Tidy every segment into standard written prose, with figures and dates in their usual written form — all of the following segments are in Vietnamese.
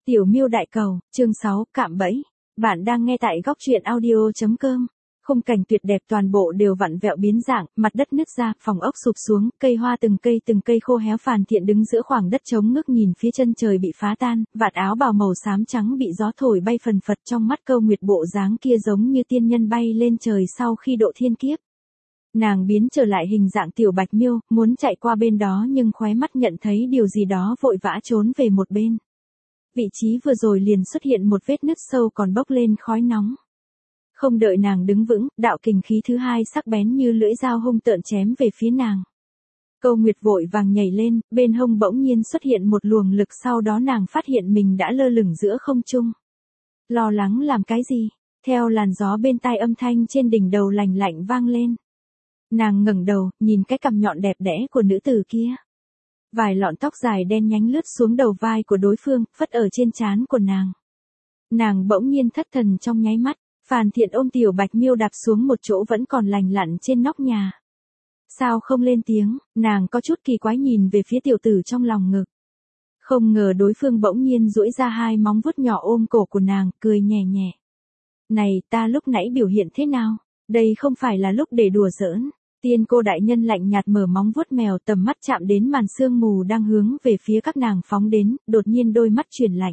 Tiểu Miêu Đại Cầu, chương 6, cạm bẫy. Bạn đang nghe tại góc truyện audio.com. Khung cảnh tuyệt đẹp toàn bộ đều vặn vẹo biến dạng, mặt đất nứt ra, phòng ốc sụp xuống, cây hoa từng cây khô héo. Phàn Thiện đứng giữa khoảng đất trống ngước nhìn phía chân trời bị phá tan, vạt áo bào màu xám trắng bị gió thổi bay phần phật, trong mắt Câu Nguyệt bộ dáng kia giống như tiên nhân bay lên trời sau khi độ thiên kiếp. Nàng biến trở lại hình dạng tiểu Bạch Miêu, muốn chạy qua bên đó nhưng khóe mắt nhận thấy điều gì đó vội vã trốn về một bên. Vị trí vừa rồi liền xuất hiện một vết nứt sâu còn bốc lên khói nóng. Không đợi nàng đứng vững, đạo kình khí thứ hai sắc bén như lưỡi dao hung tợn chém về phía nàng. Câu Nguyệt vội vàng nhảy lên, bên hông bỗng nhiên xuất hiện một luồng lực, sau đó nàng phát hiện mình đã lơ lửng giữa không trung. Lo lắng làm cái gì? Theo làn gió bên tai âm thanh trên đỉnh đầu lành lạnh vang lên. Nàng ngẩng đầu, nhìn cái cằm nhọn đẹp đẽ của nữ tử kia. Vài lọn tóc dài đen nhánh lướt xuống đầu vai của đối phương, phất ở trên trán của nàng. Nàng bỗng nhiên thất thần trong nháy mắt, Phàn Thiện ôm tiểu Bạch Miêu đạp xuống một chỗ vẫn còn lành lặn trên nóc nhà. Sao không lên tiếng? Nàng có chút kỳ quái nhìn về phía tiểu tử trong lòng ngực. Không ngờ đối phương bỗng nhiên duỗi ra hai móng vuốt nhỏ ôm cổ của nàng, cười nhẹ nhẹ. Này, ta lúc nãy biểu hiện thế nào? Đây không phải là lúc để đùa giỡn. Tiên cô đại nhân lạnh nhạt mở móng vuốt mèo, tầm mắt chạm đến màn sương mù đang hướng về phía các nàng phóng đến, đột nhiên đôi mắt chuyển lạnh.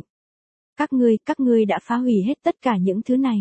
Các ngươi đã phá hủy hết tất cả những thứ này.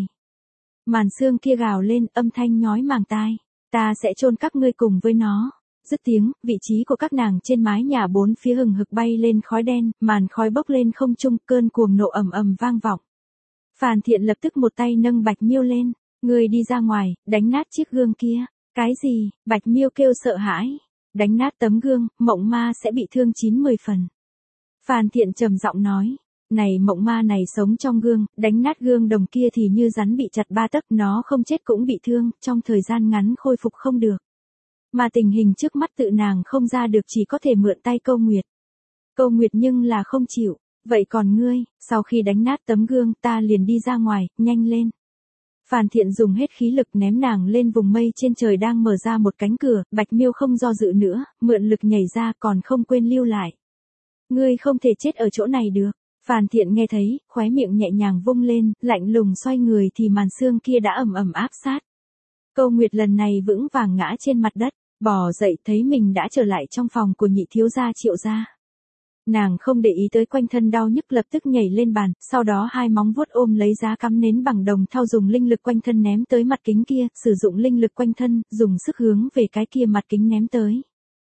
Màn sương kia gào lên, âm thanh nhói màng tai. Ta sẽ chôn các ngươi cùng với nó. Dứt tiếng, vị trí của các nàng trên mái nhà bốn phía hừng hực bay lên khói đen, màn khói bốc lên không trung, cơn cuồng nộ ầm ầm vang vọng. Phàn Thiện lập tức một tay nâng Bạch Miêu lên, ngươi đi ra ngoài, đánh nát chiếc gương kia. Cái gì? Bạch Miêu kêu sợ hãi. Đánh nát tấm gương, mộng ma sẽ bị thương 9-10 phần. Phàn Thiện trầm giọng nói, này mộng ma này sống trong gương, đánh nát gương đồng kia thì như rắn bị chặt 3 tấc, nó không chết cũng bị thương, trong thời gian ngắn khôi phục không được. Mà tình hình trước mắt tự nàng không ra được, chỉ có thể mượn tay Câu Nguyệt. Câu Nguyệt nhưng là không chịu, vậy còn ngươi, sau khi đánh nát tấm gương ta liền đi ra ngoài, nhanh lên. Phàn Thiện dùng hết khí lực ném nàng lên vùng mây trên trời đang mở ra một cánh cửa, Bạch Miêu không do dự nữa, mượn lực nhảy ra còn không quên lưu lại. Ngươi không thể chết ở chỗ này được. Phàn Thiện nghe thấy, khóe miệng nhẹ nhàng vung lên, lạnh lùng xoay người thì màn sương kia đã ầm ầm áp sát. Câu Nguyệt lần này vững vàng ngã trên mặt đất, bò dậy thấy mình đã trở lại trong phòng của nhị thiếu gia Triệu gia. Nàng không để ý tới quanh thân đau nhức, lập tức nhảy lên bàn, sau đó hai móng vuốt ôm lấy giá cắm nến bằng đồng thau, dùng linh lực quanh thân ném tới mặt kính kia, sử dụng linh lực quanh thân, dùng sức hướng về cái kia mặt kính ném tới.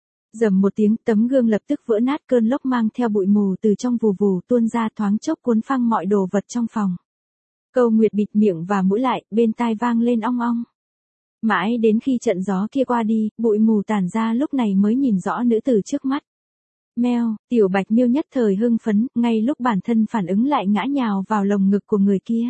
Rầm một tiếng, tấm gương lập tức vỡ nát, cơn lốc mang theo bụi mù từ trong vù vù tuôn ra, thoáng chốc cuốn phăng mọi đồ vật trong phòng. Câu Nguyệt bịt miệng và mũi lại, bên tai vang lên ong ong. Mãi đến khi trận gió kia qua đi, bụi mù tản ra, lúc này mới nhìn rõ nữ tử trước mắt. Meo, tiểu Bạch Miêu nhất thời hưng phấn, ngay lúc bản thân phản ứng lại ngã nhào vào lồng ngực của người kia.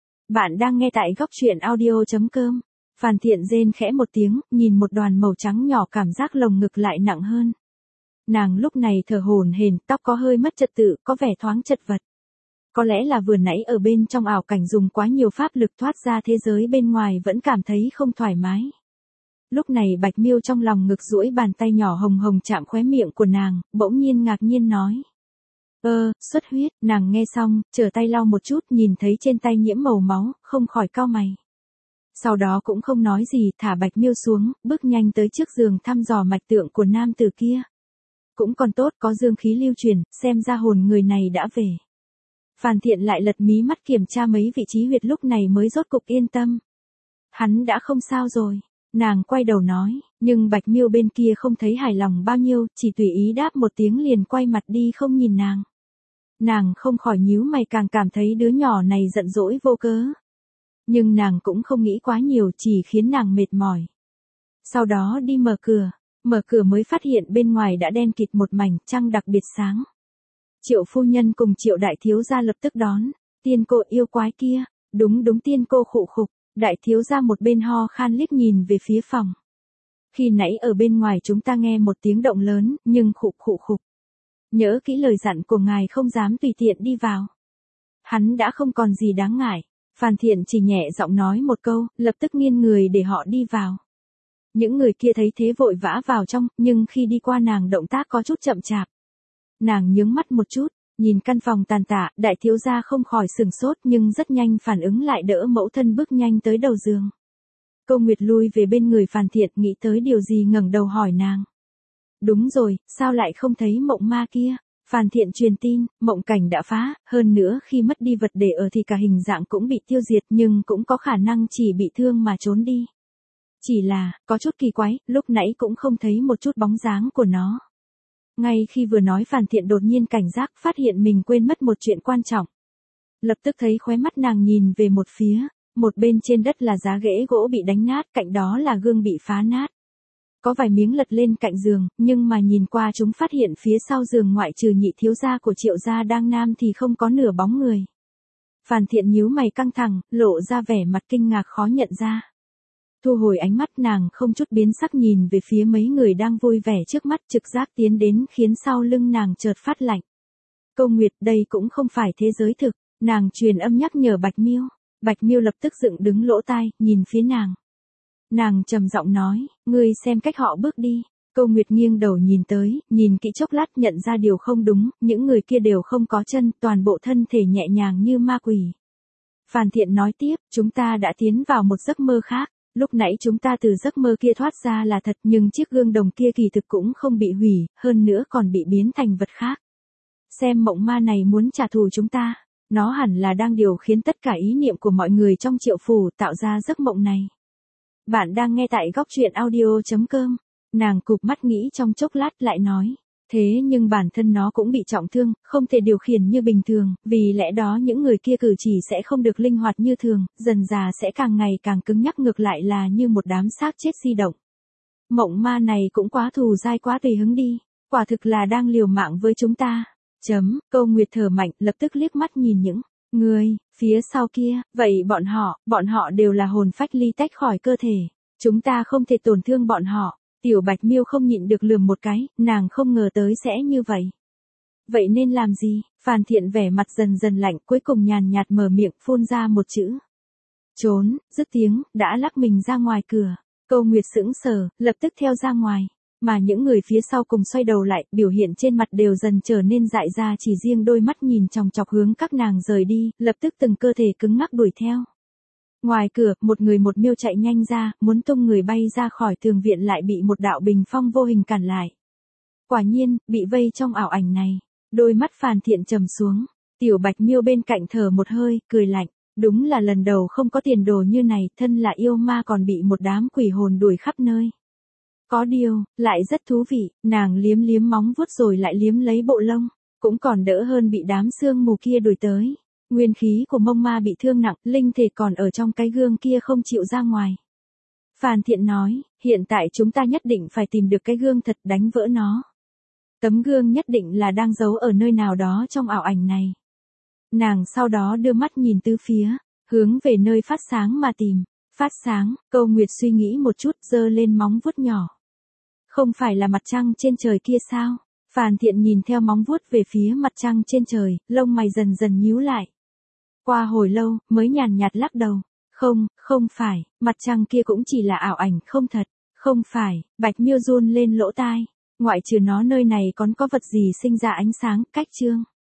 Bạn đang nghe tại góc truyện audio.com. Phàn Thiện rên khẽ một tiếng, nhìn một đoàn màu trắng nhỏ, cảm giác lồng ngực lại nặng hơn. Nàng lúc này thở hổn hển, tóc có hơi mất trật tự, có vẻ thoáng chật vật. Có lẽ là vừa nãy ở bên trong ảo cảnh dùng quá nhiều pháp lực, thoát ra thế giới bên ngoài vẫn cảm thấy không thoải mái. Lúc này Bạch Miêu trong lòng ngực duỗi bàn tay nhỏ hồng hồng chạm khóe miệng của nàng, bỗng nhiên ngạc nhiên nói. Xuất huyết. Nàng nghe xong, trở tay lau một chút, nhìn thấy trên tay nhiễm màu máu, không khỏi cau mày. Sau đó cũng không nói gì, thả Bạch Miêu xuống, bước nhanh tới trước giường thăm dò mạch tượng của nam tử kia. Cũng còn tốt có dương khí lưu truyền, xem ra hồn người này đã về. Phàn Thiện lại lật mí mắt kiểm tra mấy vị trí huyệt, lúc này mới rốt cục yên tâm. Hắn đã không sao rồi. Nàng quay đầu nói, nhưng Bạch Miêu bên kia không thấy hài lòng bao nhiêu, chỉ tùy ý đáp một tiếng liền quay mặt đi không nhìn nàng. Nàng không khỏi nhíu mày, càng cảm thấy đứa nhỏ này giận dỗi vô cớ. Nhưng nàng cũng không nghĩ quá nhiều, chỉ khiến nàng mệt mỏi. Sau đó đi mở cửa mới phát hiện bên ngoài đã đen kịt một mảnh, trăng đặc biệt sáng. Triệu phu nhân cùng Triệu đại thiếu gia lập tức đón, tiên cô yêu quái kia, đúng tiên cô khụ khục. Đại thiếu gia một bên ho khan liếc nhìn về phía phòng. Khi nãy ở bên ngoài chúng ta nghe một tiếng động lớn, nhưng khụ khục. Nhớ kỹ lời dặn của ngài, không dám tùy tiện đi vào. Hắn đã không còn gì đáng ngại. Phàn Thiện chỉ nhẹ giọng nói một câu, lập tức nghiêng người để họ đi vào. Những người kia thấy thế vội vã vào trong, nhưng khi đi qua nàng động tác có chút chậm chạp. Nàng nhướng mắt một chút, Nhìn căn phòng tàn tạ, đại thiếu gia không khỏi sửng sốt nhưng rất nhanh phản ứng lại đỡ mẫu thân bước nhanh tới đầu giường. Câu Nguyệt lui về bên người Phàn Thiện nghĩ tới điều gì ngẩng đầu hỏi nàng. Đúng rồi, sao lại không thấy mộng ma kia? Phàn Thiện truyền tin, mộng cảnh đã phá, hơn nữa khi mất đi vật để ở thì cả hình dạng cũng bị tiêu diệt nhưng cũng có khả năng chỉ bị thương mà trốn đi. Chỉ là, có chút kỳ quái, lúc nãy cũng không thấy một chút bóng dáng của nó. Ngay khi vừa nói Phàn Thiện đột nhiên cảnh giác phát hiện mình quên mất một chuyện quan trọng. Lập tức thấy khóe mắt nàng nhìn về một phía, một bên trên đất là giá ghế gỗ bị đánh nát, cạnh đó là gương bị phá nát. Có vài miếng lật lên cạnh giường, nhưng mà nhìn qua chúng phát hiện phía sau giường ngoại trừ nhị thiếu gia của Triệu gia đang nam thì không có nửa bóng người. Phàn Thiện nhíu mày căng thẳng, lộ ra vẻ mặt kinh ngạc khó nhận ra. Thu hồi ánh mắt nàng không chút biến sắc nhìn về phía mấy người đang vui vẻ trước mắt trực giác tiến đến khiến sau lưng nàng chợt phát lạnh. Câu Nguyệt đây cũng không phải thế giới thực, nàng truyền âm nhắc nhở Bạch Miêu. Bạch Miêu lập tức dựng đứng lỗ tai, nhìn phía nàng. Nàng trầm giọng nói, ngươi xem cách họ bước đi. Câu Nguyệt nghiêng đầu nhìn tới, nhìn kỹ chốc lát nhận ra điều không đúng, những người kia đều không có chân, toàn bộ thân thể nhẹ nhàng như ma quỷ. Phàn Thiện nói tiếp, chúng ta đã tiến vào một giấc mơ khác. Lúc nãy chúng ta từ giấc mơ kia thoát ra là thật nhưng chiếc gương đồng kia kỳ thực cũng không bị hủy, hơn nữa còn bị biến thành vật khác. Xem mộng ma này muốn trả thù chúng ta, nó hẳn là đang điều khiến tất cả ý niệm của mọi người trong Triệu phủ tạo ra giấc mộng này. Bạn đang nghe tại góc truyện audio.com. Nàng cụp mắt nghĩ trong chốc lát lại nói. Thế nhưng bản thân nó cũng bị trọng thương, không thể điều khiển như bình thường, vì lẽ đó những người kia cử chỉ sẽ không được linh hoạt như thường, dần dà sẽ càng ngày càng cứng nhắc ngược lại là như một đám xác chết di động. Mộng ma này cũng quá thù dai quá tùy hứng đi, quả thực là đang liều mạng với chúng ta. Câu Nguyệt thở mạnh, lập tức liếc mắt nhìn những người phía sau kia, vậy bọn họ đều là hồn phách ly tách khỏi cơ thể, chúng ta không thể tổn thương bọn họ. Tiểu Bạch Miêu không nhịn được lườm một cái, nàng không ngờ tới sẽ như vậy. Vậy nên làm gì? Phàn Thiện vẻ mặt dần dần lạnh, cuối cùng nhàn nhạt mở miệng phun ra một chữ. Trốn, dứt tiếng, đã lắc mình ra ngoài cửa. Câu Nguyệt sững sờ, lập tức theo ra ngoài. Mà những người phía sau cùng xoay đầu lại, biểu hiện trên mặt đều dần trở nên dại ra, chỉ riêng đôi mắt nhìn chòng chọc hướng các nàng rời đi, lập tức từng cơ thể cứng ngắc đuổi theo. Ngoài cửa, một người một miêu chạy nhanh ra, muốn tung người bay ra khỏi tường viện lại bị một đạo bình phong vô hình cản lại. Quả nhiên, bị vây trong ảo ảnh này. Đôi mắt Phàn Thiện trầm xuống. Tiểu Bạch Miêu bên cạnh thở một hơi, cười lạnh. Đúng là lần đầu không có tiền đồ như này, thân là yêu ma còn bị một đám quỷ hồn đuổi khắp nơi. Có điều, lại rất thú vị, nàng liếm liếm móng vuốt rồi lại liếm lấy bộ lông. Cũng còn đỡ hơn bị đám sương mù kia đuổi tới. Nguyên khí của mông ma bị thương nặng, linh thể còn ở trong cái gương kia không chịu ra ngoài. Phàn Thiện nói, hiện tại chúng ta nhất định phải tìm được cái gương thật đánh vỡ nó. Tấm gương nhất định là đang giấu ở nơi nào đó trong ảo ảnh này. Nàng sau đó đưa mắt nhìn tứ phía, hướng về nơi phát sáng mà tìm. Phát sáng, Câu Nguyệt suy nghĩ một chút giơ lên móng vuốt nhỏ. Không phải là mặt trăng trên trời kia sao? Phàn Thiện nhìn theo móng vuốt về phía mặt trăng trên trời, lông mày dần dần nhíu lại. Qua hồi lâu, mới nhàn nhạt lắc đầu. Không phải, mặt trăng kia cũng chỉ là ảo ảnh không thật. Không phải, Bạch Miêu run lên lỗ tai. Ngoại trừ nó nơi này còn có vật gì sinh ra ánh sáng, cách chương.